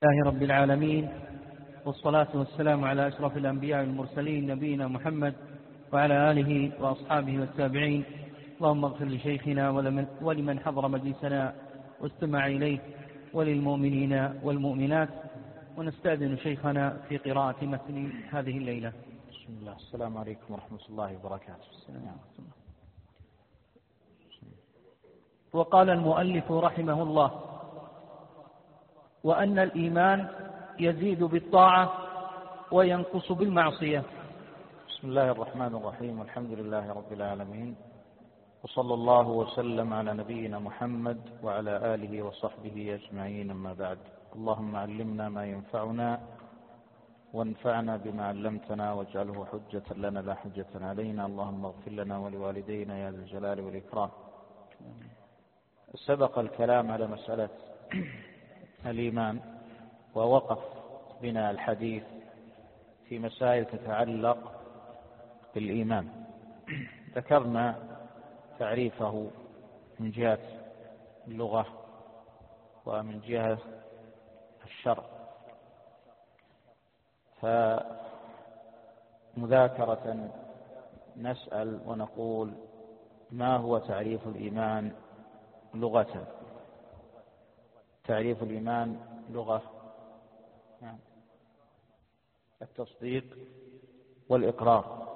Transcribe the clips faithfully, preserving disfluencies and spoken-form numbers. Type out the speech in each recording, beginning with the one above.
لله رب العالمين، والصلاة والسلام على أشرف الأنبياء والمرسلين نبينا محمد وعلى آله وأصحابه والتابعين. اللهم اغفر لشيخنا ولمن حضر مجلسنا واستمع إليه وللمؤمنين والمؤمنات. ونستأذن شيخنا في قراءة متن هذه الليلة. بسم الله. السلام عليكم ورحمة الله وبركاته. وقال المؤلف رحمه الله: وأن الإيمان يزيد بالطاعة وينقص بالمعصية. بسم الله الرحمن الرحيم، والحمد لله رب العالمين، وصلى الله وسلم على نبينا محمد وعلى آله وصحبه أجمعين، أما بعد. اللهم علمنا ما ينفعنا وانفعنا بما علمتنا واجعله حجة لنا لا حجة علينا. اللهم اغفر لنا ولوالدينا يا ذا الجلال والإكرام. سبق الكلام على مسألة الإيمان، ووقف بنا الحديث في مسائل تتعلق بالإيمان. ذكرنا تعريفه من جهة اللغة ومن جهة الشرع، فمذاكرة نسأل ونقول: ما هو تعريف الإيمان لغة؟ تعريف الإيمان لغة التصديق والإقرار،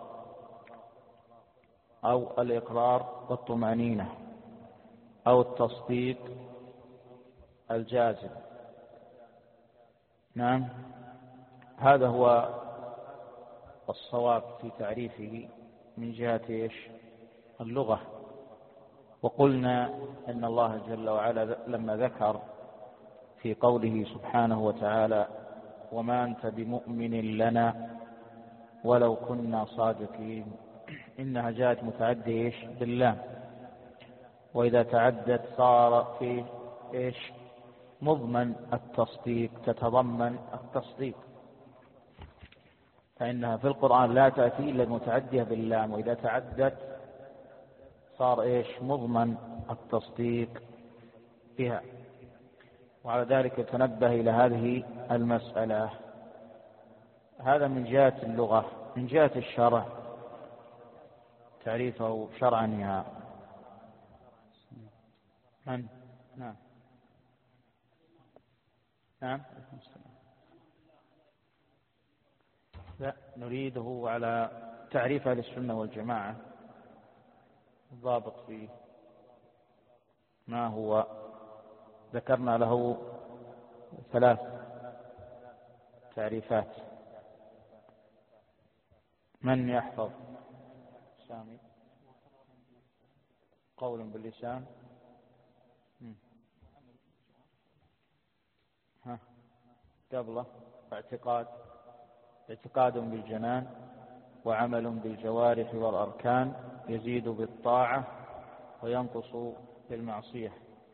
أو الإقرار والطمأنينة، أو التصديق الجازم. نعم، هذا هو الصواب في تعريفه من جهة إيش؟ اللغة. وقلنا إن الله جل وعلا لما ذكر في قوله سبحانه وتعالى: وما أنت بمؤمن لنا ولو كنا صادقين، إنها جاءت متعدية إيش؟ بالله، وإذا تعدت صار في إيش؟ مضمن التصديق، تتضمن التصديق، فإنها في القرآن لا تأتي إلا المتعدية باللام، وإذا تعدت صار إيش؟ مضمن التصديق بها. وعلى ذلك تنبه إلى هذه المسألة. هذا من جهة اللغة. من جهة الشرع تعريفه شرعا يا من؟ نعم نعم لا، نريده على تعريف أهل السنة والجماعة. الضابط فيه ما هو؟ ذكرنا له ثلاث تعريفات. من يحفظ؟ سامي. قول باللسان، ها قبله اعتقاد، اعتقاد بالجنان، وعمل بالجوارح والأركان، يزيد بالطاعة وينقص بالمعصية.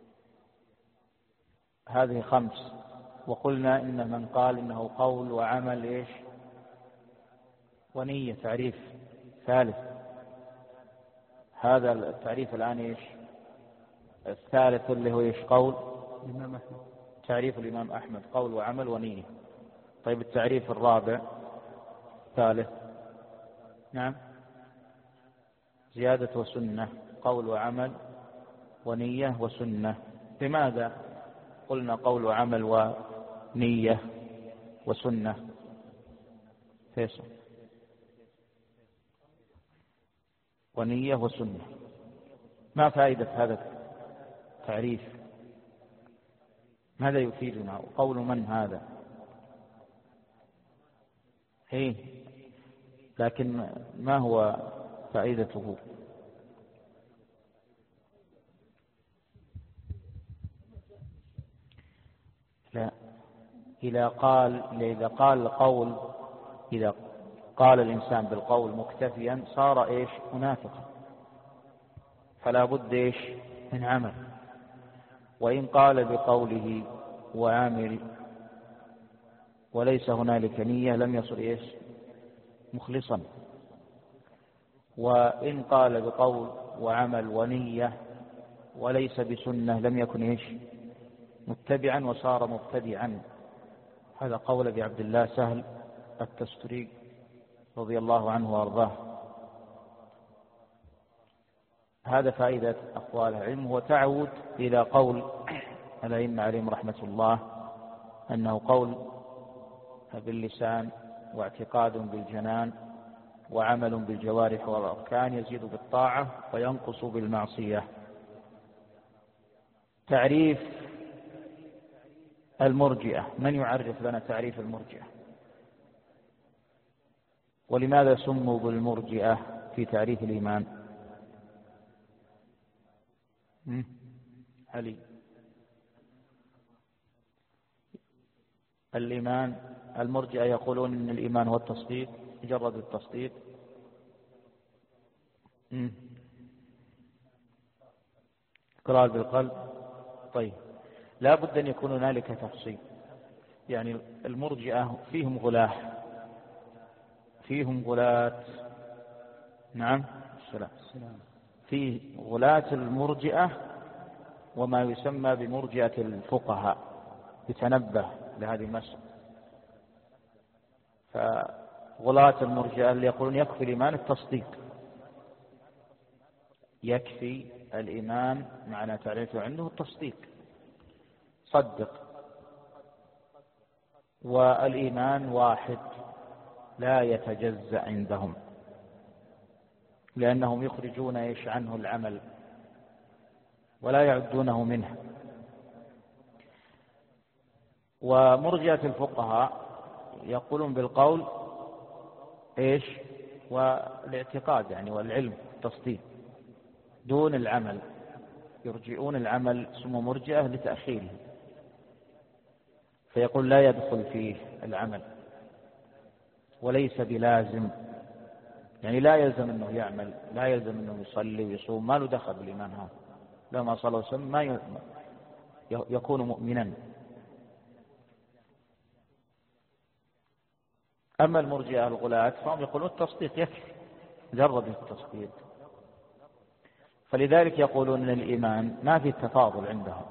هذه خمس. وقلنا إن من قال إنه قول وعمل إيش؟ ونية. تعريف ثالث. هذا التعريف الآن إيش؟ الثالث اللي هو إيش؟ قول الإمام أحمد. تعريف الإمام أحمد: قول وعمل ونية. طيب التعريف الرابع ثالث؟ نعم، زيادة وسنة. قول وعمل ونية وسنة. لماذا قلنا قول وعمل ونية وسنة؟ فيصل. ونية وسنة، ما فائدة هذا التعريف؟ ماذا يفيدنا؟ قول من هذا؟ هي لكن ما هو فائدته؟ لا، إذا قال إذا قال القول إذا قال الإنسان بالقول مكتفيا صار إيش؟ منافقا، فلا بد إيش؟ من عمل. وإن قال بقوله وعامل وليس هنالك نية لم يصل إيش؟ مخلصا. وإن قال بقول وعمل ونية وليس بسنة لم يكن إيش؟ متبعا وصار مبتدعا. هذا قول أبي عبد الله سهل التستري رضي الله عنه وأرضاه. هذا فائدة أقوال العلم، هو تعود إلى قول الأئمة عليهم رحمة الله أنه قول باللسان واعتقاد بالجنان وعمل بالجوارح والأركان، يزيد بالطاعة وينقص بالمعصية. تعريف المرجئة، من يعرف لنا تعريف المرجئة؟ ولماذا سموا بالمرجئة في تعريف الإيمان؟ علي. الإيمان، المرجئة يقولون إن الإيمان هو التصديق، مجرد التصديق. إقرار بالقلب. طيب، لا بد أن يكون هنالك تفصيل. يعني المرجئة فيهم غلاة، فيهم غلاة. نعم السلام. فيه غلاة المرجئة وما يسمى بمرجئة الفقهاء، يتنبه لهذه المسألة. فغلاة المرجئة اللي يقولون يكفي الإيمان التصديق، يكفي الإيمان معنى تعريفه عنده التصديق، صدق. والإيمان واحد لا يتجزأ عندهم، لأنهم يخرجون إيش عنه العمل ولا يعدونه منه. ومرجئة الفقهاء يقولون بالقول إيش والاعتقاد يعني والعلم التصديق دون العمل، يرجئون العمل، سموا مرجئة لتأخيره، فيقول لا يدخل فيه العمل وليس بلازم، يعني لا يلزم أنه يعمل، لا يلزم أنه يصلي ويصوم، ما له دخل بالإيمان هذا، لما صلى وسلم ما يكون مؤمنا. أما المرجئة الغلاة فهم يقولون التصديق يكفي، مجرد التصديق. فلذلك يقولون أن الإيمان ما في تفاضل عندهم.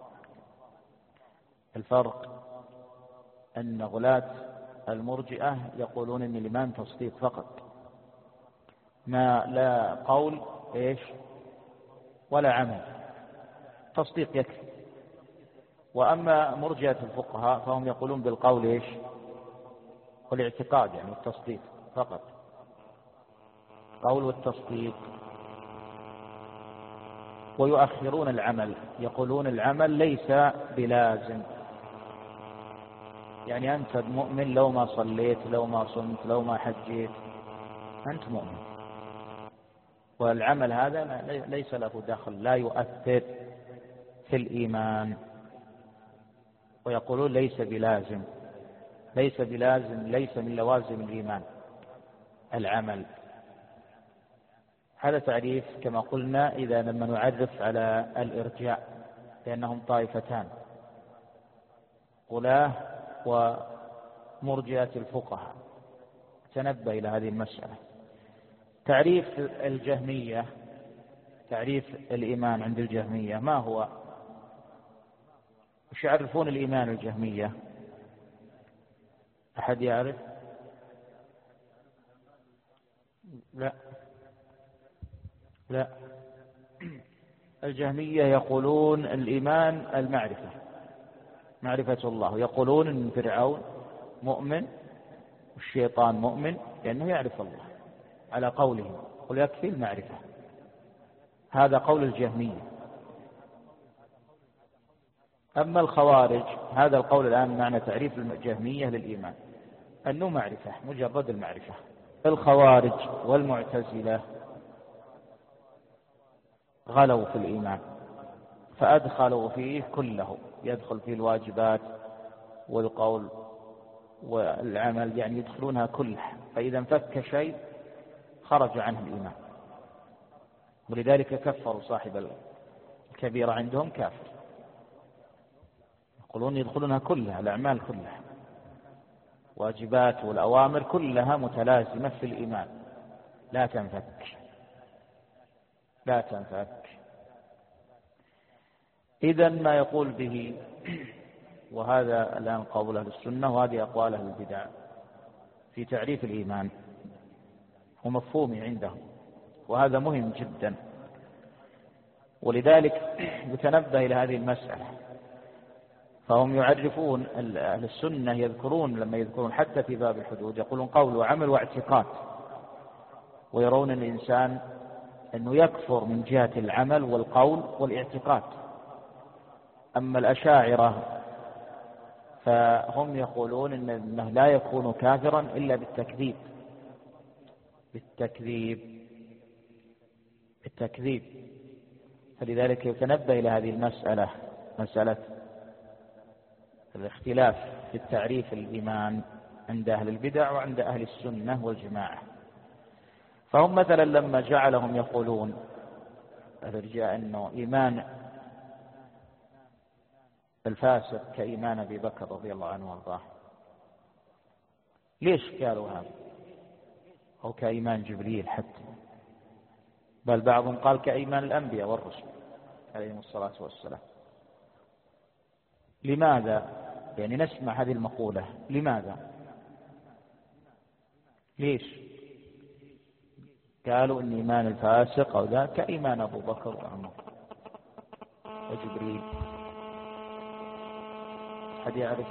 الفرق أن غلاة المرجئة يقولون أن الإيمان تصديق فقط، ما لا قول إيش ولا عمل، تصديق يكفي. وأما مرجئة الفقهاء فهم يقولون بالقول إيش والاعتقاد، يعني التصديق فقط، قول والتصديق. ويؤخرون العمل، يقولون العمل ليس بلازم، يعني أنت مؤمن لو ما صليت، لو ما صمت، لو ما حجيت، أنت مؤمن، والعمل هذا ليس له دخل، لا يؤثر في الإيمان. ويقولون ليس بلازم، ليس بلازم، ليس من لوازم الإيمان العمل. هذا تعريف كما قلنا إذا لما نعرف على الإرجاء، لأنهم طائفتان، غلاة ومرجئة الفقهاء. تنبه إلى هذه المسألة. تعريف الجهمية، تعريف الإيمان عند الجهمية ما هو؟ وش يعرفون الإيمان الجهمية؟ أحد يعرف؟ لا لا الجهمية يقولون الإيمان المعرفة، معرفة الله. يقولون أن فرعون مؤمن والشيطان مؤمن لأنه يعرف الله، على قولهم قل يكفي المعرفة. هذا قول الجهمية. أما الخوارج، هذا القول الآن معنى تعريف الجهمية للإيمان أنه معرفة، مجرد المعرفة. الخوارج والمعتزلة غلوا في الإيمان فأدخلوا فيه كله، يدخل فيه الواجبات والقول والعمل، يعني يدخلونها كلها، فإذا انفك شيء خرج عنه الإيمان. ولذلك كفروا صاحب الكبيرة، عندهم كافر، يقولون يدخلونها كلها، الأعمال كلها، واجبات والأوامر كلها متلازمة في الإيمان، لا تنفك لا تنفك. إذن ما يقول به وهذا الآن قول أهل السنة، وهذه أقوال أهل البدع في تعريف الإيمان ومفهومه عندهم، وهذا مهم جدا. ولذلك يتنبه إلى هذه المسألة، فهم يعرفون أهل السنة يذكرون لما يذكرون حتى في باب الحدود يقولون قول وعمل واعتقاد، ويرون الإنسان أنه يكفر من جهة العمل والقول والاعتقاد. أما الأشاعرة فهم يقولون إنه لا يكون كافرا إلا بالتكذيب بالتكذيب بالتكذيب فلذلك يتنبه إلى هذه المسألة، مسألة الاختلاف في التعريف الإيمان عند أهل البدع وعند أهل السنة والجماعة. فهم مثلا لما جعلهم يقولون الرجاء أنه إيمان الفاسق كإيمان أبي بكر رضي الله عنه وارضاه، ليش قالوا هذا؟ أو كإيمان جبريل حتى، بل بعضهم قال كإيمان الأنبياء والرسل عليهم الصلاة والسلام. لماذا؟ يعني نسمع هذه المقولة، لماذا؟ ليش؟ قالوا إن إيمان الفاسق أو ذا كإيمان أبو بكر وعمر وجبريل. حد يعرف؟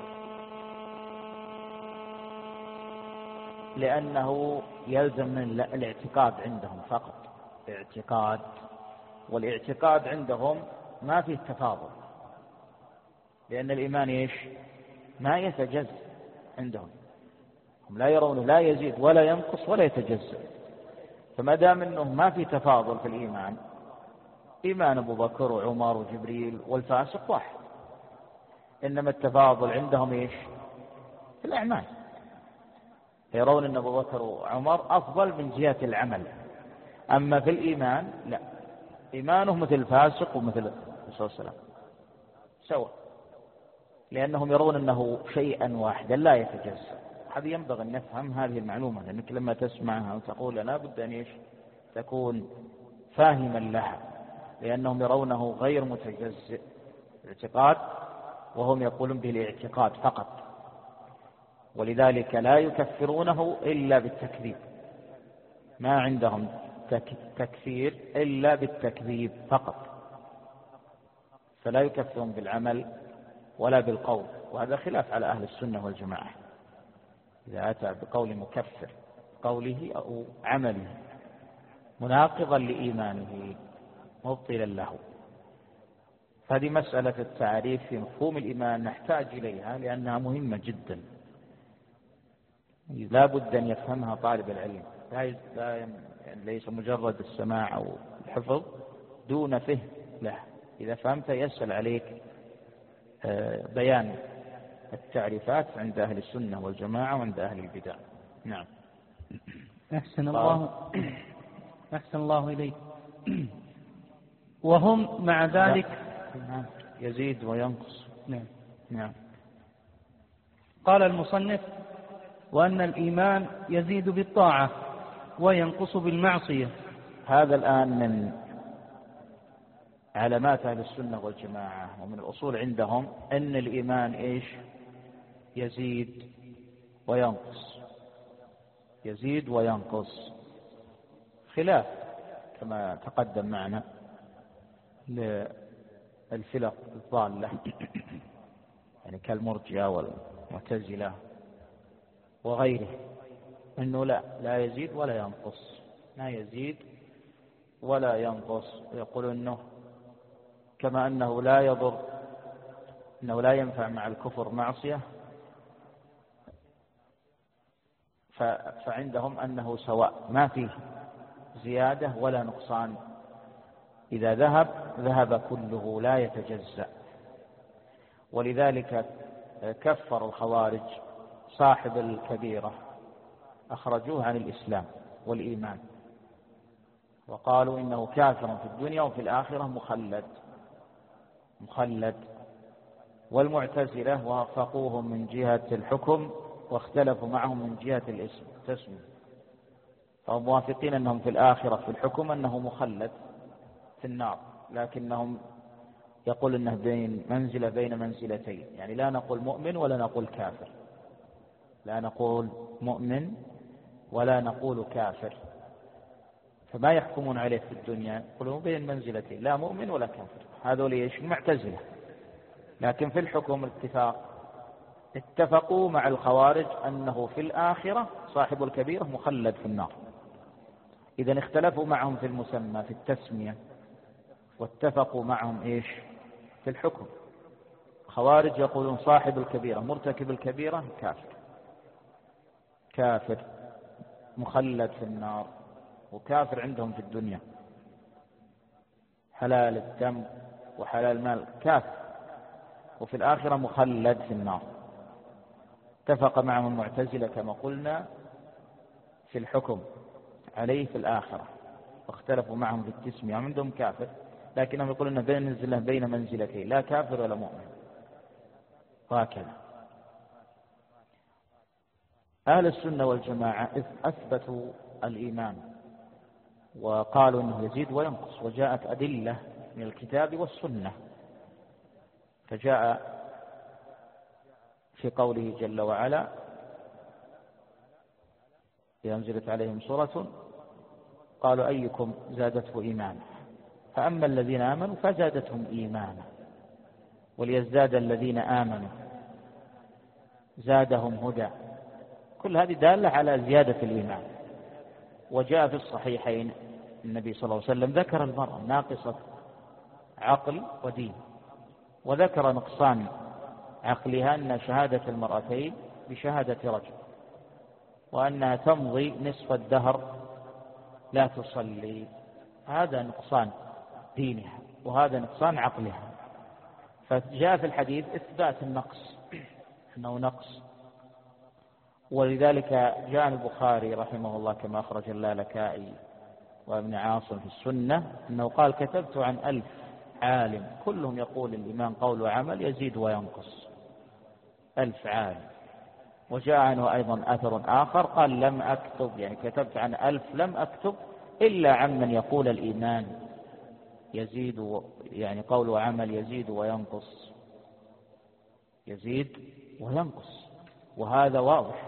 لأنه يلزم من الاعتقاد عندهم فقط، اعتقاد، والاعتقاد عندهم ما فيه تفاضل، لأن الإيمان إيش؟ ما يتجزأ عندهم، هم لا يرونه لا يزيد ولا ينقص ولا يتجزأ. فما دام أنه ما في تفاضل في الإيمان، إيمان أبو بكر وعمر وجبريل والفاسق واحد، إنما التفاضل عندهم إيش؟ في الأعمال، يرون أن أبو بكر وعمر أفضل من جهة العمل، أما في الإيمان لا، إيمانه مثل الفاسق ومثل الرسول صلى الله عليه وسلم سواء، لأنهم يرون أنه شيئا واحدا لا يتجزأ. هذه ينبغي أن نفهم هذه المعلومة، لأنك لما تسمعها وتقول لا بد أن إيش؟ تكون فاهما لها، لأنهم يرونه غير متجزئ الاعتقاد، وهم يقولون بالاعتقاد فقط، ولذلك لا يكفرونه إلا بالتكذيب، ما عندهم تكفير إلا بالتكذيب فقط، فلا يكفرون بالعمل ولا بالقول، وهذا خلاف على أهل السنة والجماعة. إذا أتى بقول مكفر قوله أو عمله مناقضا لإيمانه مبطلا له. هذه مسألة التعريف في مفهوم الإيمان نحتاج إليها لأنها مهمة جدا، لا بد أن يفهمها طالب العلم، لا يعني ليس مجرد السماع أو الحفظ دون فهم له. إذا فهمت يسهل عليك بيان التعريفات عند أهل السنة والجماعة وعند أهل البدع. نعم. أحسن الله أحسن الله إليك. وهم مع ذلك يزيد وينقص. نعم. نعم. قال المصنف: وأن الإيمان يزيد بالطاعة وينقص بالمعصية. هذا الآن من علامات أهل السنة والجماعة ومن الأصول عندهم أن الإيمان إيش؟ يزيد وينقص، يزيد وينقص، خلاف كما تقدم معنا للفرق الضالة يعني كالمرجئة والمعتزلة وغيره، أنه لا لا يزيد ولا ينقص، لا يزيد ولا ينقص، يقول أنه كما أنه لا يضر، أنه لا ينفع مع الكفر معصية، فعندهم أنه سواء ما فيه زيادة ولا نقصان، إذا ذهب ذهب كله لا يتجزأ. ولذلك كفر الخوارج صاحب الكبيرة، أخرجوه عن الإسلام والإيمان، وقالوا إنه كافر في الدنيا وفي الآخرة مخلد مخلد. والمعتزلة وافقوهم من جهة الحكم واختلفوا معهم من جهة الاسم تسمية، فهم موافقين أنهم في الآخرة في الحكم أنه مخلد في النار، لكنهم يقول إنه بين منزلة بين منزلتين، يعني لا نقول مؤمن ولا نقول كافر، لا نقول مؤمن ولا نقول كافر، فما يحكمون عليه في الدنيا يقولون بين منزلتين، لا مؤمن ولا كافر. هذول ايش؟ معتزلة. لكن في الحكم الاتفاق، اتفقوا مع الخوارج أنه في الآخرة صاحب الكبيرة مخلد في النار. إذن اختلفوا معهم في المسمى في التسمية، واتفقوا معهم ايش؟ في الحكم. خوارج يقولون صاحب الكبيرة مرتكب الكبيرة كافر، كافر مخلد في النار، وكافر عندهم في الدنيا حلال الدم وحلال المال كافر، وفي الآخرة مخلد في النار. اتفق معهم المعتزلة كما قلنا في الحكم عليه في الآخرة، واختلفوا معهم في التسمية، عندهم كافر لكنهم يقولون بين منزلة بين منزلتين، لا كافر ولا مؤمن. وهكذا أهل السنة والجماعة أثبتوا الإيمان وقالوا أنه يزيد وينقص، وجاءت أدلة من الكتاب والسنة. فجاء في قوله جل وعلا إذا أنزلت عليهم سورة قالوا أيكم زادته إيمانا، فأما الذين آمنوا فزادتهم إيمانا وليزداد الذين آمنوا زادهم هدى. كل هذه دالة على زيادة الإيمان. وجاء في الصحيحين النبي صلى الله عليه وسلم ذكر المرأة ناقصة عقل ودين، وذكر نقصان عقلها أن شهادة المرأتين بشهادة رجل، وأنها تمضي نصف الدهر لا تصلي. هذا نقصان دينها وهذا نقصان عقلها. فجاء في الحديث إثبات النقص أنه نقص. ولذلك جاء البخاري رحمه الله كما أخرج اللالكائي وابن عاصم في السنة أنه قال كتبت عن ألف عالم كلهم يقول الإيمان قول وعمل يزيد وينقص، ألف عالم. وجاء عنه أيضا أثر آخر قال لم أكتب، يعني كتبت عن ألف لم أكتب إلا عمن يقول الإيمان يزيد، يعني قول وعمل يزيد وينقص، يزيد وينقص. وهذا واضح،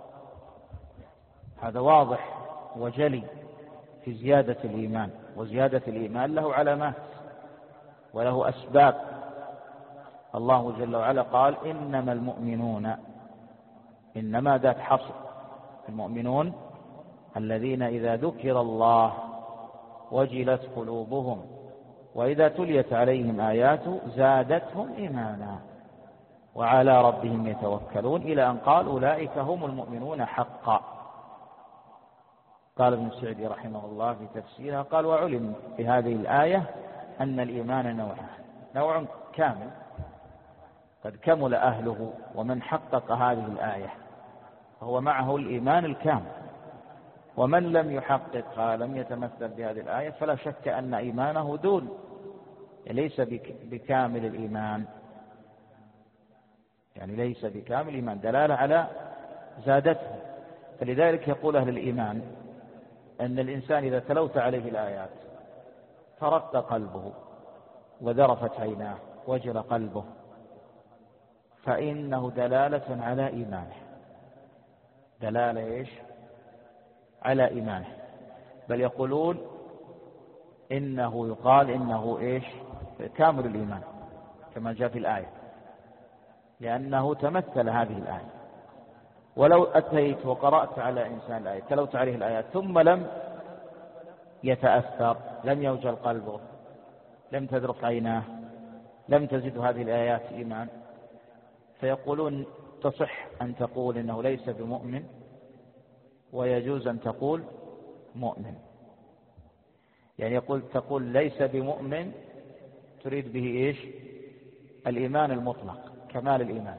هذا واضح وجلي في زيادة الإيمان. وزيادة الإيمان له علامات وله أسباب. الله جل وعلا قال إنما المؤمنون، إنما ذات حصر، المؤمنون الذين إذا ذكر الله وجلت قلوبهم وإذا تليت عليهم آياته زادتهم إيمانا وعلى ربهم يتوكلون، إلى أن قال أولئك هم المؤمنون حقا. قال ابن السعدي رحمه الله في تفسيرها قال وعلم في هذه الآية أن الإيمان نوعان، نوع كامل قد كمل أهله ومن حقق هذه الآية فهو معه الإيمان الكامل، ومن لم يحققها لم يتمثل بهذه الآية فلا شك أن إيمانه دون، ليس بكامل الإيمان، يعني ليس بكامل الإيمان، دلالة على زادته. فلذلك يقول أهل الإيمان أن الإنسان إذا تلوت عليه الآيات فرق قلبه وذرفت عيناه وجل قلبه فإنه دلالة على إيمانه، دلالة إيش؟ على إيمانه. بل يقولون إنه يقال إنه إيش؟ كامل الإيمان كما جاء في الآية، لأنه تمثل هذه الآية. ولو أتيت وقرأت على إنسان الآية تلوت عليه الآيات ثم لم يتأثر، لم يوجل قلبه، لم تذرف عيناه، لم تزد هذه الآيات إيمان، فيقولون تصح أن تقول إنه ليس بمؤمن ويجوز أن تقول مؤمن. يعني يقول تقول ليس بمؤمن تريد به إيش؟ الإيمان المطلق، كمال الإيمان،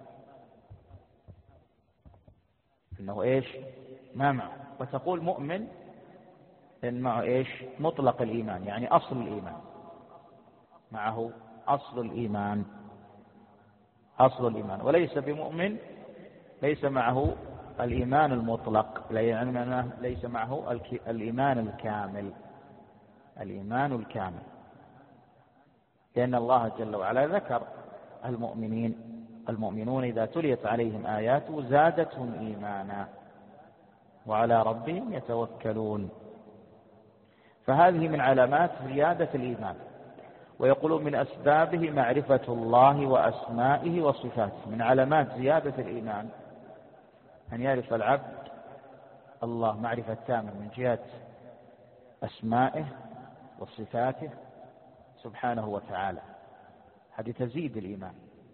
إنه إيش؟ ما معه. وتقول مؤمن إن معه إيش؟ مطلق الإيمان، يعني أصل الإيمان، معه أصل الإيمان، أصل الإيمان. وليس بمؤمن ليس معه الإيمان المطلق، يعني ليس معه الإيمان الكامل، الإيمان الكامل. لأن الله جل وعلا ذكر المؤمنين المؤمنون إذا تليت عليهم آياته زادتهم إيمانا وعلى ربهم يتوكلون. فهذه من علامات زيادة الإيمان. ويقولون من أسبابه معرفة الله وأسمائه وصفاته. من علامات زيادة الإيمان أن يعرف العبد الله معرفة تامة من جهة أسمائه وصفاته سبحانه وتعالى. هذه تزيد الإيمان.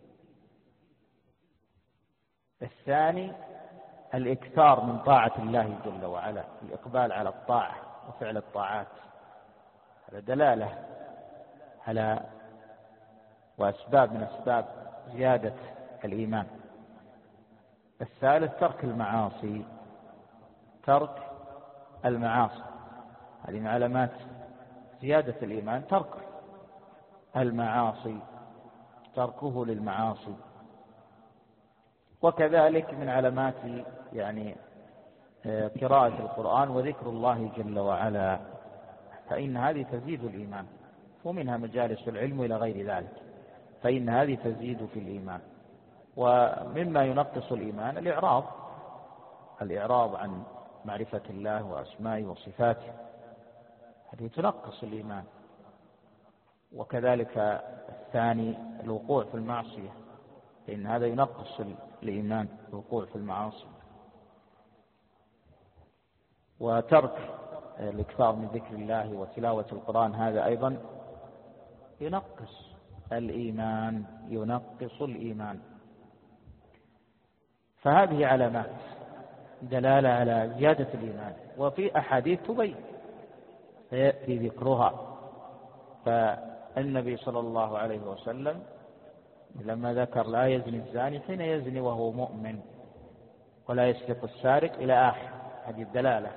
الثاني الإكثار من طاعة الله جل وعلا، الإقبال على الطاعة وفعل الطاعات، هذا دلالة على وأسباب من أسباب زيادة الإيمان. الثالث ترك المعاصي، ترك المعاصي، هذه من علامات زيادة الإيمان، ترك المعاصي، تركه للمعاصي. وكذلك من علامات يعني قراءة القرآن وذكر الله جل وعلا، فإن هذه تزيد الإيمان. ومنها مجالس العلم إلى غير ذلك، فإن هذه تزيد في الإيمان. ومما ينقص الإيمان الإعراض، الإعراض عن معرفة الله وأسمائه وصفاته، هذه تنقص الإيمان. وكذلك الثاني الوقوع في المعصية، فإن هذا ينقص الإيمان، الوقوع في المعاصي. وترك الإكثار من ذكر الله وتلاوة القرآن، هذا أيضا ينقص الإيمان، ينقص الإيمان. فهذه علامات دلالة على زيادة الإيمان، وفي أحاديث تبين سيأتي ذكرها. فالنبي صلى الله عليه وسلم لما ذكر لا يزني الزاني حين يزني وهو مؤمن، ولا يسرق السارق إلى آخر، هذه الدلالة.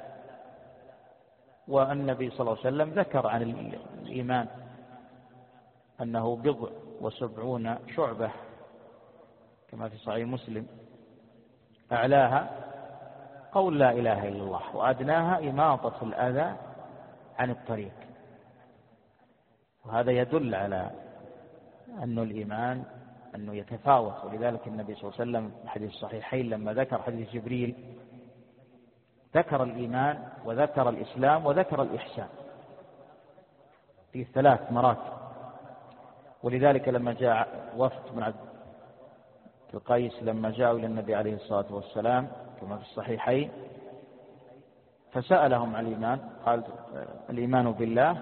والنبي صلى الله عليه وسلم ذكر عن الإيمان أنه بضع وسبعون شعبة كما في صحيح مسلم، أعلاها قول لا إله إلا الله، وأدناها إماطة الأذى عن الطريق. وهذا يدل على أن الإيمان أنه يتفاوت. ولذلك النبي صلى الله عليه وسلم في حديث الصحيحين لما ذكر حديث جبريل ذكر الإيمان وذكر الإسلام وذكر الإحسان في ثلاث مراتب. ولذلك لما جاء وفد من عبد القيس لما جاءوا إلى النبي عليه الصلاة والسلام كما في الصحيحين فسألهم عن الإيمان، قال الإيمان بالله،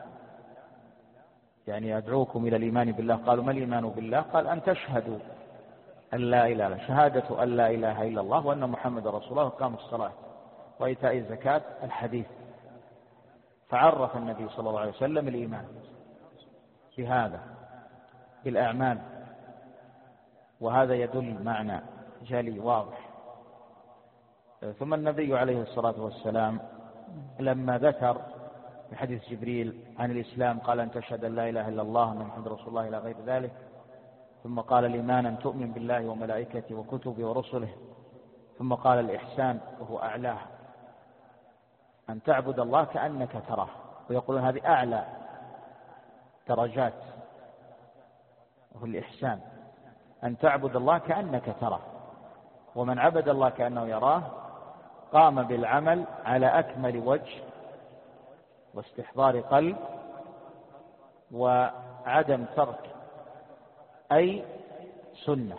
يعني أدعوكم إلى الإيمان بالله. قالوا ما الإيمان بالله؟ قال أن تشهدوا أن لا إله إلا شهادة أن لا إله إلا الله وأن محمد رسول الله وقام الصلاة وإيتاء الزكاة، الحديث. فعرف النبي صلى الله عليه وسلم الإيمان بهذا، بالأعمال. وهذا يدل معنى جلي واضح. ثم النبي عليه الصلاة والسلام لما ذكر في حديث جبريل عن الإسلام قال أن تشهد أن لا إله إلا الله وأن محمد رسول الله إلى غير ذلك. ثم قال الإيمان أن تؤمن بالله وملائكته وكتبه ورسله. ثم قال الإحسان وهو أعلاه أن تعبد الله كأنك تراه. ويقولون هذه أعلى درجات، وهو الإحسان أن تعبد الله كأنك تراه. ومن عبد الله كأنه يراه قام بالعمل على أكمل وجه واستحضار قلب وعدم ترك أي سنة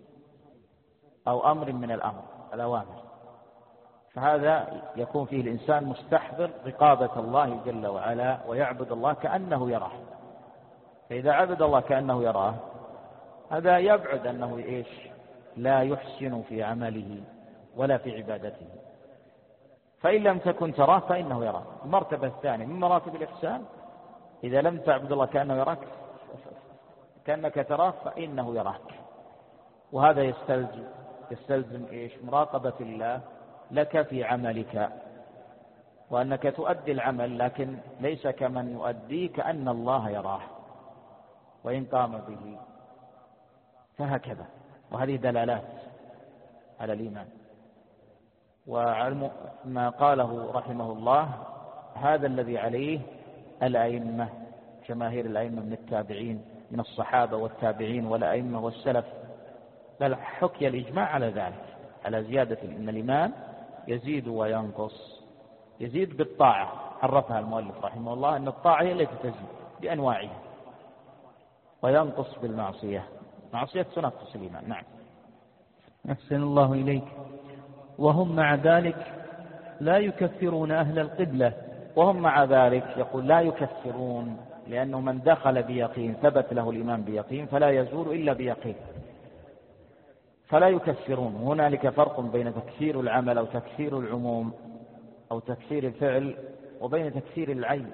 أو أمر من الأمر الأوامر. فهذا يكون فيه الإنسان مستحضر رقابة الله جل وعلا ويعبد الله كأنه يراه. فإذا عبد الله كأنه يراه هذا يبعد أنه إيش لا يحسن في عمله ولا في عبادته. فإن لم تكن تراه فإنه يراك. المرتبة الثانية من مراتب الإحسان إذا لم تعبد الله كأنه يراك كأنك تراه فإنه يراك. وهذا يستلزم يستلزم إيش مراقبة الله لك في عملك، وأنك تؤدي العمل لكن ليس كمن يؤدي كأن الله يراه وإن قام به. فهكذا. وهذه دلالات على الإيمان. وعلم ما قاله رحمه الله هذا الذي عليه الأئمة جماهير الأئمة من التابعين من الصحابة والتابعين والأئمة والسلف، بل حكي الإجماع على ذلك، على زيادة إن الإيمان يزيد وينقص. يزيد بالطاعة، عرفها المؤلف رحمه الله أن الطاعة هي التي تزيد بأنواعها، وينقص بالمعصية، معصية تنقص الإيمان. نعم. أحسن الله إليك. وهم مع ذلك لا يكفرون أهل القبلة. وهم مع ذلك يقول لا يكفرون، لأنه من دخل بيقين ثبت له الإيمان بيقين فلا يزول إلا بيقين، فلا يكفرون. هنالك فرق بين تكفير العمل أو تكفير العموم أو تكفير الفعل وبين تكفير العين،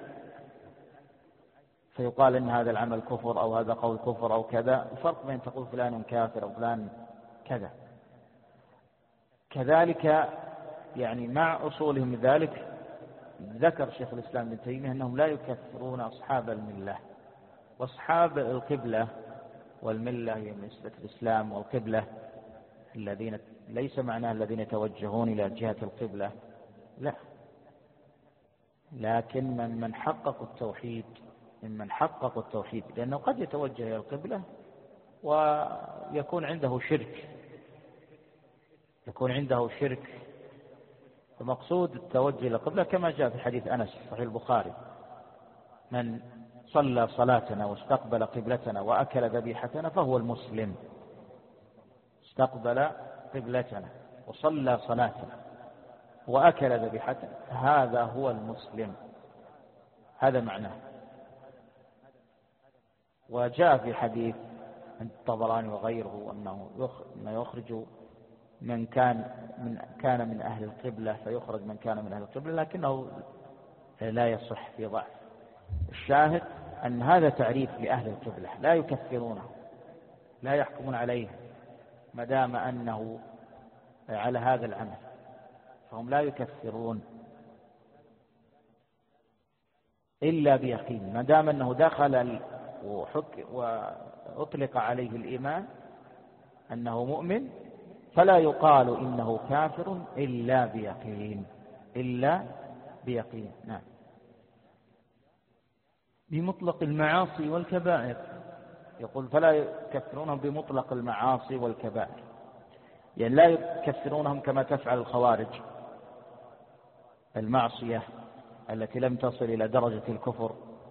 فيقال إن هذا العمل كفر أو هذا قول كفر أو كذا. الفرق بين تقول فلان كافر أو فلان كذا. كذلك يعني مع أصولهم ذلك ذكر شيخ الإسلام ابن تيمية أنهم لا يكفرون أصحاب الملة وأصحاب القبلة، والملة هي من نسبة الإسلام، والقبلة الذين ليس معناه الذين يتوجهون إلى جهة القبلة، لا، لكن من من حققوا التوحيد، ممن حققوا التوحيد، لأنه قد يتوجه إلى القبلة ويكون عنده شرك، يكون عنده شرك. فمقصود التوجه إلى القبلة كما جاء في حديث أنس في صحيح البخاري: من صلى صلاتنا واستقبل قبلتنا وأكل ذبيحتنا فهو المسلم. استقبل قبلتنا وصلى صلاتنا وأكل ذبيحتنا، هذا هو المسلم، هذا معناه. وجاء في حديث عند الطبراني وغيره أنه يخرج من كان من كان من أهل القبلة فيخرج من كان من أهل القبلة، لكنه لا يصح في ضعف. الشاهد أن هذا تعريف لأهل القبلة، لا يكفرونه، لا يحكمون عليه ما دام أنه على هذا العمل، فهم لا يكفرون إلا بيقين. ما دام أنه دخل وأطلق عليه الإيمان أنه مؤمن فلا يقال إنه كافر إلا بيقين، إلا بيقين. نعم. بمطلق المعاصي والكبائر. يقول فلا يكفرونهم بمطلق المعاصي والكبائر، يعني لا يكفرونهم كما تفعل الخوارج، المعصية التي لم تصل إلى درجة الكفر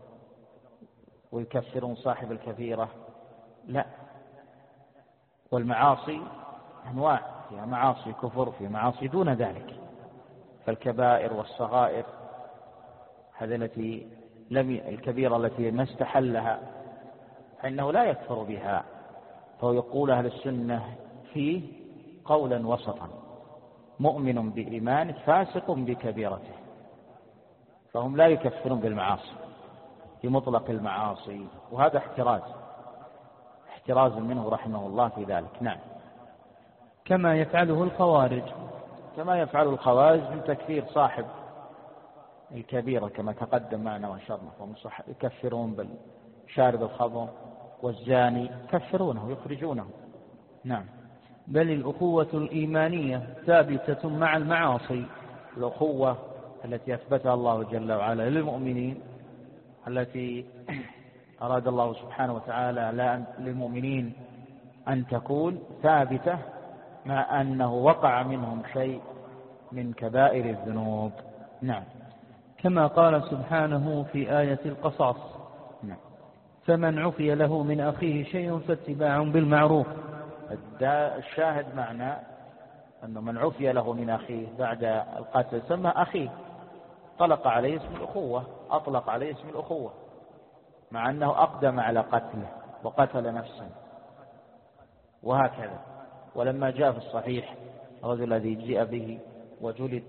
ويكفرون صاحب الكبيرة، لا. والمعاصي أنواع، فيها معاصي كفر، في معاصي دون ذلك. فالكبائر والصغائر هذه التي لم الكبيرة التي ما استحلها فإنه لا يكفر بها، فهو يقول أهل السنة فيه قولا وسطا: مؤمن بإيمانه فاسق بكبيرته. فهم لا يكفرون بالمعاصي بمطلق المعاصي، وهذا احتراز احتراز منه رحمه الله في ذلك. نعم. كما يفعله الخوارج. كما يفعل الخوارج من تكفير صاحب الكبيرة كما تقدم معنا وشرنا، فهم يكفرون بالشارب الخمر والزاني، يكفرونه يخرجونه. نعم. بل الأخوة الإيمانية ثابتة مع المعاصي. الأخوة التي أثبتها الله جل وعلا للمؤمنين، التي أراد الله سبحانه وتعالى للمؤمنين أن تكون ثابتة مع أنه وقع منهم شيء من كبائر الذنوب. نعم. كما قال سبحانه في آية القصص: نعم. فمن عفي له من أخيه شيء فاتباع بالمعروف. الشاهد معنى أنه من عفي له من أخيه بعد القتل سمى أخيه، طلق عليه اسم الأخوة، أطلق عليه اسم الأخوة، مع أنه أقدم على قتله وقتل نفسا، وهكذا. ولما جاء في الصحيح الرجل الذي جاء به وجلد،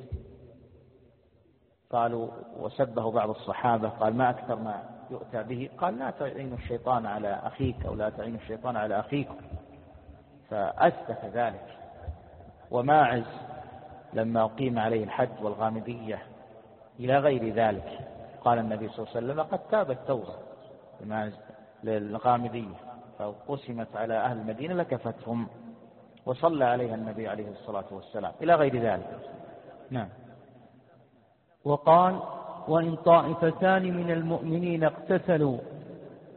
قالوا وسبه بعض الصحابة، قال: ما أكثر ما يؤتى به؟ قال: لا تعين الشيطان على أخيك، أو لا تعين الشيطان على أخيكم، فأثبت ذلك. وماعز لما أقيم عليه الحد والغامدية إلى غير ذلك، قال النبي صلى الله عليه وسلم: قد تابت توبة للغامدية، فقسمت على أهل المدينة لكفتهم، وصلى عليها النبي عليه الصلاة والسلام، إلى غير ذلك. نعم. وقال: وإن طائفتان من المؤمنين اقتتلوا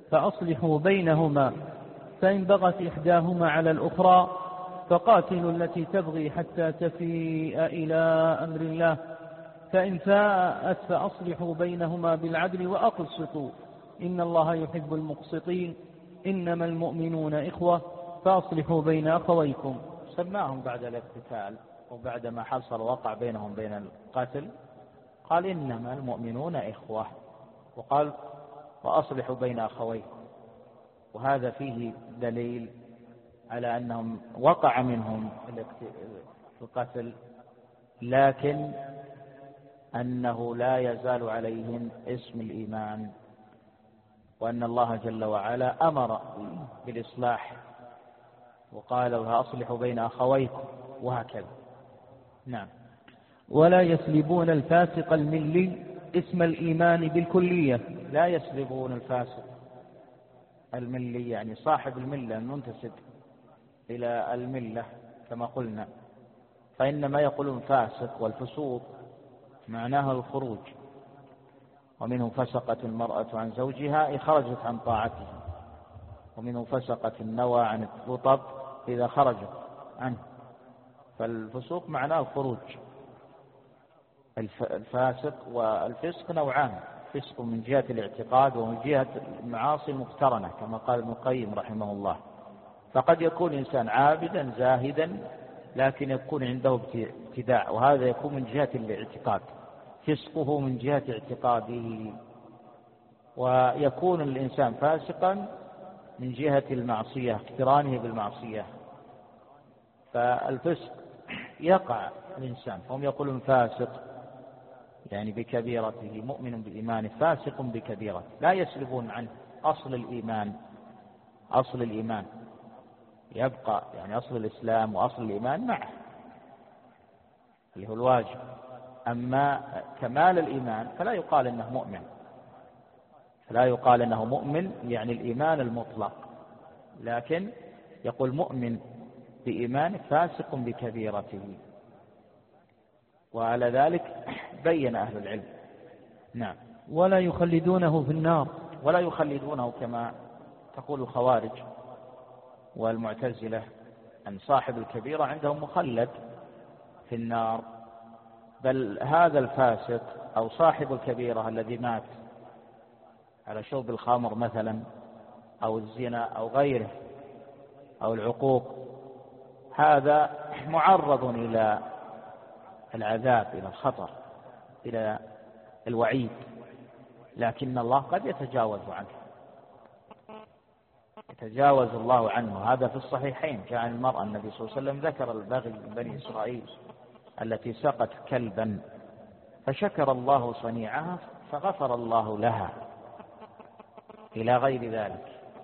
فأصلحوا بينهما، فإن بغت إحداهما على الأخرى فقاتلوا التي تبغي حتى تفيء إلى أمر الله، فإن فاءت فأصلحوا بينهما بالعدل وأقسطوا إن الله يحب المقسطين، إنما المؤمنون إخوة فأصلحوا بين أخويكم. سماهم بعد الاقتتال وبعد ما حصل وقع بينهم بين القتل قال إنما المؤمنون إخوة، وقال وأصلحوا بين أخويكم، وهذا فيه دليل على أنهم وقع منهم القتل، لكن أنه لا يزال عليهم اسم الإيمان، وأن الله جل وعلا أمر بالإصلاح وقال وأصلحوا بين أخويكم وهكذا. نعم. ولا يسلبون الفاسق الملي اسم الإيمان بالكلية. لا يسلبون الفاسق الملي يعني صاحب الملة المنتسب إلى الملة كما قلنا، فإنما يقولون فاسق، والفسوق معناها الخروج، ومنه فسقت المرأة عن زوجها إذ خرجت عن طاعته، ومنه فسقت النوى عن الرطب إذا خرجت عنه، فالفسوق معناه الخروج. الفاسق والفسق نوعان، فسق من جهة الاعتقاد ومن جهة المعاصي المقترنة كما قال ابن القيم رحمه الله. فقد يكون إنسان عابدا زاهدا لكن يكون عنده ابتداع، وهذا يكون من جهة الاعتقاد، فسقه من جهة اعتقاده. ويكون الإنسان فاسقا من جهة المعصية، اقترانه بالمعصية، فالفسق يقع الإنسان، فهم يقولون فاسق يعني بكبيرته، مؤمن بالإيمان فاسق بكبيرته، لا يسلبون عنه أصل الإيمان. أصل الإيمان يبقى، يعني أصل الإسلام وأصل الإيمان معه اللي هو الواجب. أما كمال الإيمان فلا يقال إنه مؤمن، فلا يقال إنه مؤمن يعني الإيمان المطلق، لكن يقول مؤمن بإيمان فاسق بكبيرته، وعلى ذلك بين أهل العلم. نعم. ولا يخلدونه في النار. ولا يخلدونه كما تقول الخوارج والمعتزلة أن صاحب الكبيرة عندهم مخلد في النار، بل هذا الفاسق أو صاحب الكبيرة الذي مات على شرب الخمر مثلا أو الزنا أو غيره أو العقوق، هذا معرض إلى العذاب، إلى الخطر، إلى الوعيد، لكن الله قد يتجاوز عنه، يتجاوز الله عنه. هذا في الصحيحين جاء عن المرأة النبي صلى الله عليه وسلم ذكر البغي من بني إسرائيل التي سقت كلبا فشكر الله صنيعها فغفر الله لها إلى غير ذلك.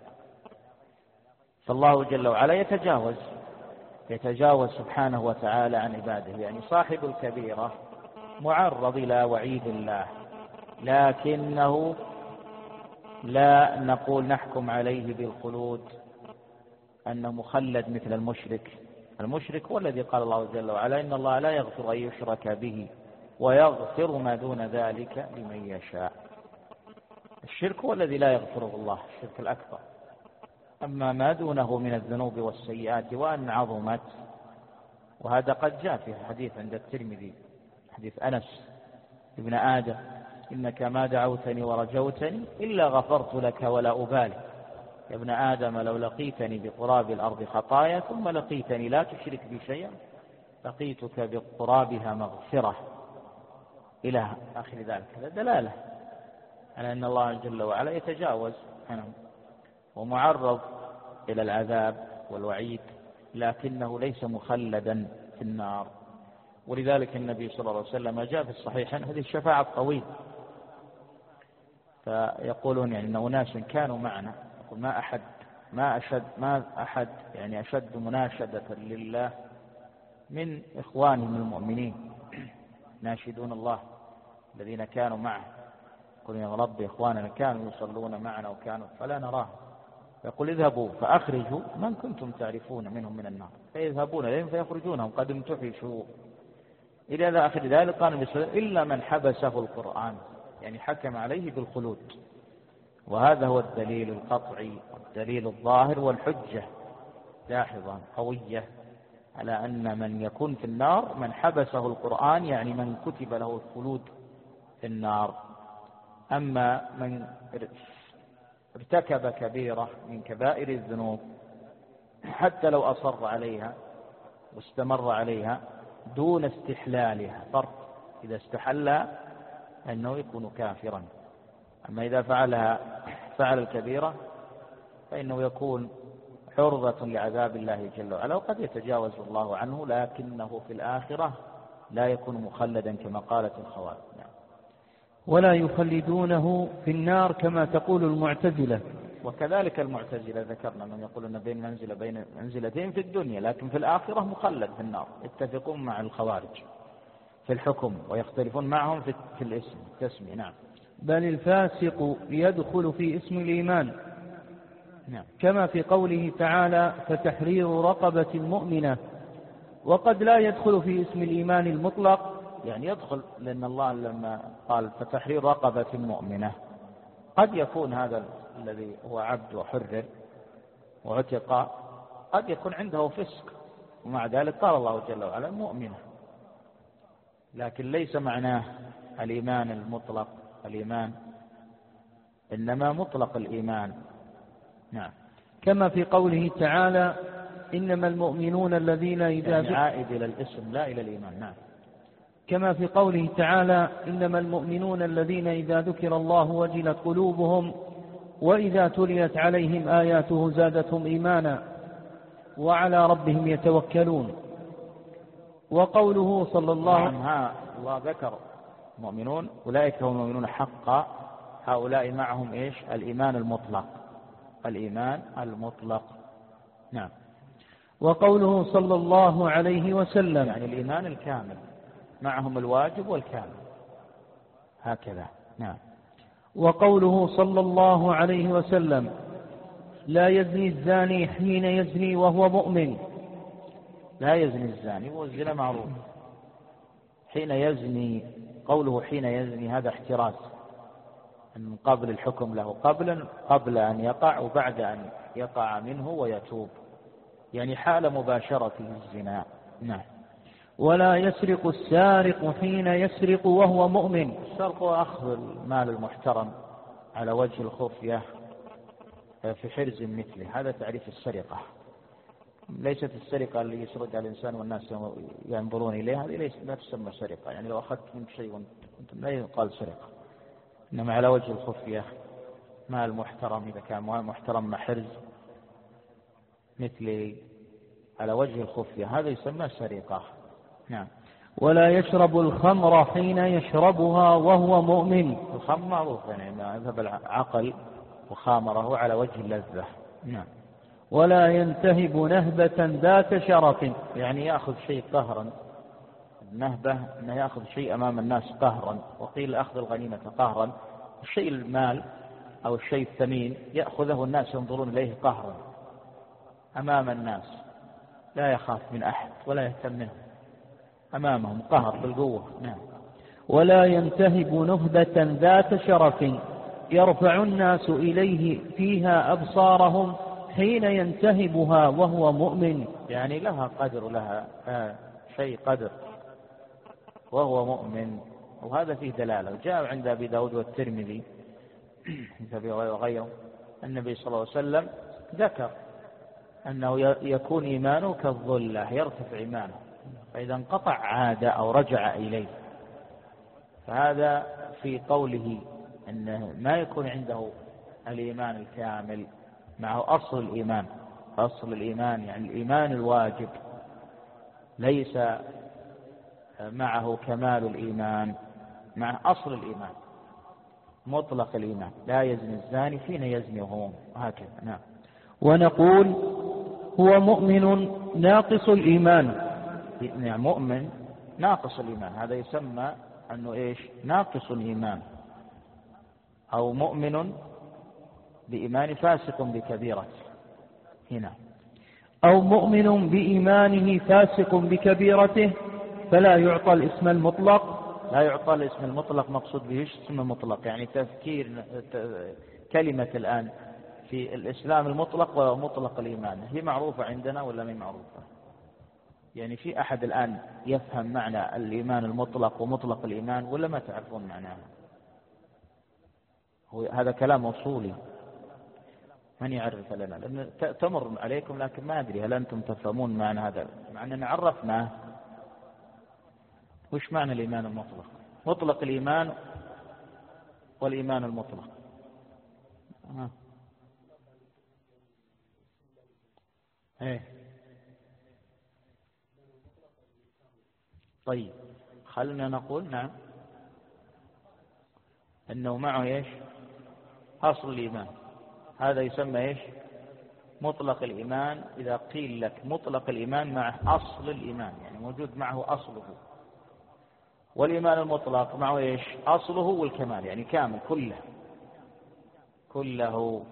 فالله جل وعلا يتجاوز يتجاوز سبحانه وتعالى عن عباده، يعني صاحب الكبيرة معرض إلى وعيد الله، لكنه لا نقول نحكم عليه بالخلود أنه مخلد مثل المشرك. المشرك هو الذي قال الله جل وعلا إن الله لا يغفر أن يشرك به ويغفر ما دون ذلك لمن يشاء. الشرك هو الذي لا يغفره الله، الشرك الأكبر. أما ما دونه من الذنوب والسيئات وأن عظمت، وهذا قد جاء في حديث عند الترمذي حديث أنس ابن آدم إنك ما دعوتني ورجوتني إلا غفرت لك ولا أبالي، يا ابن آدم لو لقيتني بقراب الأرض خطايا ثم لقيتني لا تشرك بي شيئا لقيتك بقرابها مغفرة إلى آخر ذلك. هذا دلالة على أن الله جل وعلا يتجاوز عنهم ومعرض إلى العذاب والوعيد، لكنه ليس مخلدا في النار. ولذلك النبي صلى الله عليه وسلم جاء في الصحيح هذه الشفاعة الطويلة، فيقولون يعني أن أناس كانوا معنا، يقول ما أحد ما أشد ما أحد يعني أشد مناشدة لله من إخوانهم المؤمنين ناشدون الله الذين كانوا معه، يقول يا رب إخواننا كانوا يصلون معنا وكانوا فلا نراهم، يقول اذهبوا فأخرجوا من كنتم تعرفون منهم من النار، فيذهبون إليهم فيخرجونهم قد امتحشوا إلى آخر ذلك. قال النبي صلى الله عليه وسلم إلا من حبسه القرآن، يعني حكم عليه بالخلود وهذا هو الدليل القطعي والدليل الظاهر والحجة لاحظا قوية على أن من يكون في النار من حبسه القرآن، يعني من كتب له الخلود في النار. أما من ارتكب كبيرة من كبائر الذنوب حتى لو أصر عليها واستمر عليها دون استحلالها، فرق إذا استحل أنه يكون كافرا، أما إذا فعلها فعل الكبيرة فإنه يكون عرضة لعذاب الله جل وعلا، وقد يتجاوز الله عنه لكنه في الآخرة لا يكون مخلدا كما قالت الخوارج. نعم. ولا يخلدونه في النار كما تقول المعتزلة. وكذلك المعتزلة ذكرنا من يقول أن بين منزلة بين منزلتين في الدنيا لكن في الآخرة مخلد في النار، يتفقون مع الخوارج في الحكم ويختلفون معهم في, في الاسم التسمية. نعم. بل الفاسق يدخل في اسم الإيمان. نعم. كما في قوله تعالى فتحرير رقبة مؤمنة، وقد لا يدخل في اسم الإيمان المطلق، يعني يدخل لأن الله لما قال فتحرير رقبة مؤمنة قد يكون هذا الذي هو عبد وحرر وعتق قد يكون عنده فسق، ومع ذلك قال الله جل وعلا مؤمنة، لكن ليس معناه الإيمان المطلق الإيمان، إنما مطلق الإيمان. نعم. كما في قوله تعالى إنما المؤمنون الذين إذا يعني عائد إلى الاسم لا إلى الإيمان. نعم. كما في قوله تعالى إنما المؤمنون الذين إذا ذكر الله وجلت قلوبهم وإذا تليت عليهم آياته زادتهم إيمانا وعلى ربهم يتوكلون. وقوله صلى الله عليه وسلم الله ذكر مؤمنون أولئك هم المؤمنون حقا، هؤلاء معهم إيش؟ الإيمان المطلق، الإيمان المطلق. نعم. وقوله صلى الله عليه وسلم يعني الإيمان الكامل معهم الواجب والكامل هكذا. نعم. وقوله صلى الله عليه وسلم لا يزني الزاني حين يزني وهو مؤمن. لا يزني الزاني والزنا معروف، حين يزني قوله حين يزني هذا احتراز من قبل الحكم له، قبل قبل أن يقع وبعد أن يقع منه ويتوب، يعني حال مباشرته الزنا. نعم. ولا يسرق السارق حين يسرق وهو مؤمن. السرق هو أخذ المال المحترم على وجه الخفية في حرز مثله، هذا تعريف السرقة. ليست السرقة اللي يسرق الإنسان والناس ينظرون إليها، هذه ليست لا تسمى سرقة، يعني لو أخذت منك شيء وانت لا يقال سرقة، إنما على وجه الخفية مال محترم، إذا كان مال محترم مع حرز مثل على وجه الخفية هذا يسمى سرقة. نعم. ولا يشرب الخمر حين يشربها وهو مؤمن. الخمر معروف يعني ما ذهب العقل وخامره على وجه اللذة. نعم. ولا ينتهب نهبة ذات شرف، يعني يأخذ شيء قهرا، النهبة أنه يأخذ شيء أمام الناس قهرا، وقيل أخذ الغنيمة قهرا، الشيء المال أو الشيء الثمين يأخذه الناس ينظرون إليه قهرا أمام الناس، لا يخاف من أحد ولا يهتم منه، أمامهم قهر بالقوة. نعم. ولا ينتهب نهبة ذات شرف يرفع الناس إليه فيها أبصارهم حين ينتهبها وهو مؤمن، يعني لها قدر، لها آه شيء قدر وهو مؤمن، وهذا فيه دلالة. وجاء عند أبي داود والترمذي وغيره النبي صلى الله عليه وسلم ذكر أنه يكون إيمانه كالظلة يرتفع إيمانه، فإذا انقطع عاد أو رجع إليه، فهذا في قوله أنه ما يكون عنده الإيمان الكامل معه أصل الإيمان. أصل الإيمان يعني الإيمان الواجب، ليس معه كمال الإيمان، مع أصل الإيمان مطلق الإيمان. لا يزني الزاني حين يزني وهو هكذا. نعم. ونقول هو مؤمن ناقص الإيمان. يعني مؤمن ناقص الإيمان، هذا يسمى أنه إيش؟ ناقص الإيمان، أو مؤمن بإيمان فاسق بكبيرة هنا، أو مؤمن بإيمانه فاسق بكبيرته فلا يعطى الاسم المطلق. لا يعطى الاسم المطلق، مقصود به اسم المطلق يعني تفكير كلمة الآن في الإسلام المطلق ومطلق الإيمان هي معروفة عندنا ولا ما معروفة؟ يعني في أحد الآن يفهم معنى الإيمان المطلق ومطلق الإيمان ولا ما تعرفون معناه؟ هو هذا كلام أصولي من يعرف لنا، لأن تمر عليكم لكن ما أدري هل أنتم تفهمون معنى هذا، مع أننا عرفناه. وش معنى الإيمان المطلق؟ مطلق الإيمان والإيمان المطلق. آه. ايه طيب خلنا نقول نعم انه معه ايش؟ اصل الايمان. هذا يسمى ايش؟ مطلق الايمان. اذا قيل لك مطلق الايمان معه اصل الايمان، يعني موجود معه اصله. والايمان المطلق معه ايش؟ اصله والكمال، يعني كامل كله كله.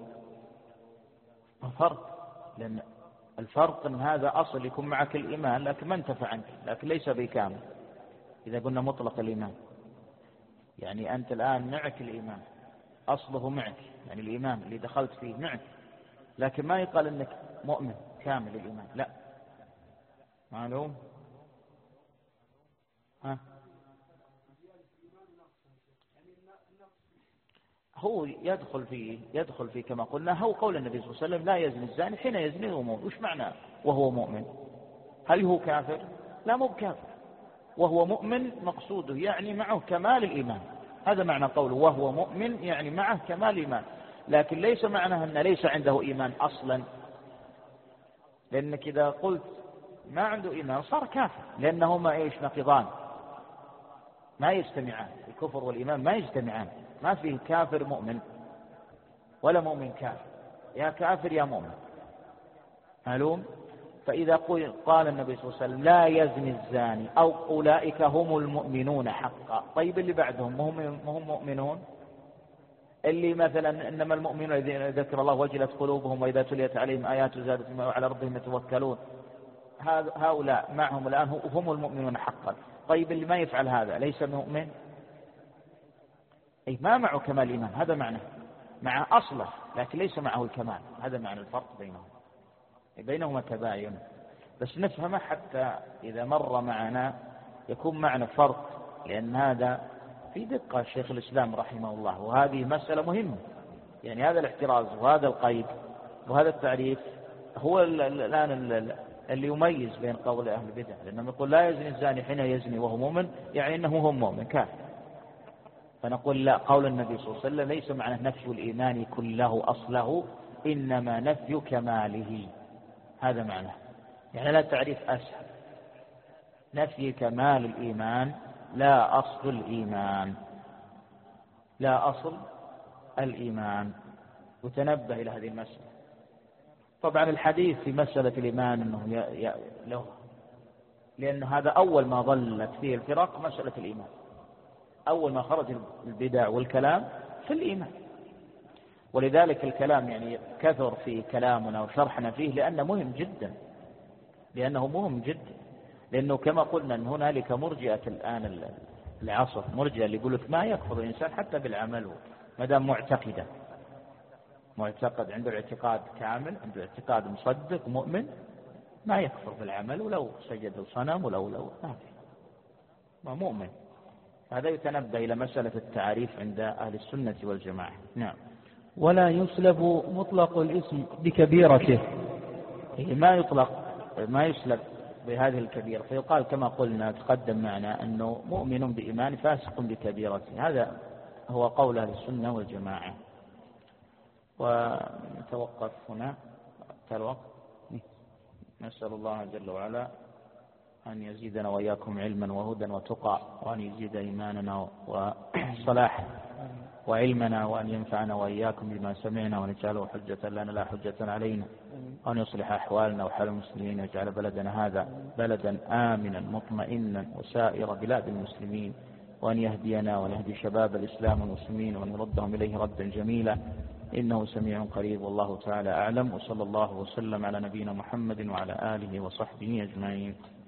فرق، لان الفرق ان هذا اصل يكون معك الايمان لكن ما انتفع عنك، لكن ليس بكامل. اذا قلنا مطلق الايمان يعني انت الان معك الايمان، اصله معك، يعني الايمان اللي دخلت فيه معك، لكن ما يقال انك مؤمن كامل الايمان، لا. معلوم؟ ها هو يدخل فيه يدخل فيه كما قلنا، هو قول النبي صلى الله عليه وسلم لا يزني الزاني حين يزني وهو مؤمن. وش معنى وهو مؤمن؟ هل هو كافر؟ لا، مو بكافر. وهو مؤمن مقصوده يعني معه كمال الإيمان، هذا معنى قوله وهو مؤمن، يعني معه كمال الإيمان. لكن ليس معناه أن ليس عنده إيمان أصلا، لأنك إذا قلت ما عنده إيمان صار كافر، لأنهما إيش؟ نقيضان ما يجتمعان. الكفر والإيمان ما يجتمعان، ما فيه كافر مؤمن ولا مؤمن كافر، يا كافر يا مؤمن. معلوم؟ فإذا قال النبي صلى الله عليه وسلم لا يزني الزاني أو أولئك هم المؤمنون حقا، طيب اللي بعدهم هم هم مؤمنون؟ اللي مثلا إنما المؤمنون الذين ذكر الله وجلت قلوبهم وإذا تليت عليهم آيات زادتهم وعلى ربهم يتوكلون، هؤلاء معهم الآن هم المؤمنون حقا. طيب اللي ما يفعل هذا ليس مؤمن؟ أي ما معه كمال الإيمان، هذا معنى مع أصله لكن ليس معه الكمال. هذا معنى الفرق بينهم، بينهما تباين، بس نفهمه حتى إذا مر معنا يكون معنا فرق، لأن هذا في دقة شيخ الإسلام رحمه الله، وهذه مسألة مهمة. يعني هذا الاحتراز وهذا القيد وهذا التعريف هو الآن اللي يميز بين قول أهل البدع، لأنهم يقول لا يزني الزاني حين يزني وهو مؤمن، يعني أنه هو مؤمن كافر. فنقول لا، قول النبي صلى الله عليه وسلم ليس معنى نفي الإيمان كله أصله، إنما نفي كماله، هذا معناه. يعني لا تعريف أسهل، نفي كمال الإيمان لا أصل الإيمان، لا أصل الإيمان. وتنبه إلى هذه المسألة. طبعا الحديث في مسألة الإيمان أنه ي... ي... له، لأن هذا أول ما ظلت فيه الفرق مسألة الإيمان، أول ما خرج البدع والكلام في الإيمان. ولذلك الكلام يعني كثر في كلامنا وشرحنا فيه، لأنه مهم جدا، لأنه مهم جدا لأنه كما قلنا أن هنالك مرجئة الآن العصر، مرجئة اللي يقول لك ما يكفر الإنسان حتى بالعمل ما دام معتقدا، معتقد عنده الاعتقاد كامل، عنده اعتقاد مصدق مؤمن، ما يكفر بالعمل ولو سجد الصنم ولو لو ما في، ما مؤمن. هذا يتنبه إلى مسألة التعريف عند أهل السنة والجماعة. نعم. ولا يسلب مطلق الاسم بكبيرته، ما يطلق ما يسلب بهذه الكبيرة، فيقال كما قلنا تقدم معنا أنه مؤمن بإيمان فاسق بكبيرته. هذا هو قول أهل السنة والجماعة. ونتوقف هنا حتى الوقت. نسأل الله جل وعلا أن يزيدنا وإياكم علما وهدى وتقى، وأن يزيد إيماننا وصلاح وعلمنا، وأن ينفعنا وإياكم بما سمعنا، وأن يجعله حجة لنا لا حجة علينا، وأن يصلح أحوالنا وحال المسلمين، ويجعل بلدنا هذا بلدا آمنا مطمئنا وسائر بلاد المسلمين، وأن يهدينا وأن يهدي شباب الإسلام والمسلمين، وأن يردهم إليه ردا جميلا، إنه سميع قريب. والله تعالى أعلم، وصلى الله وسلم على نبينا محمد وعلى آله وصحبه أجمعين.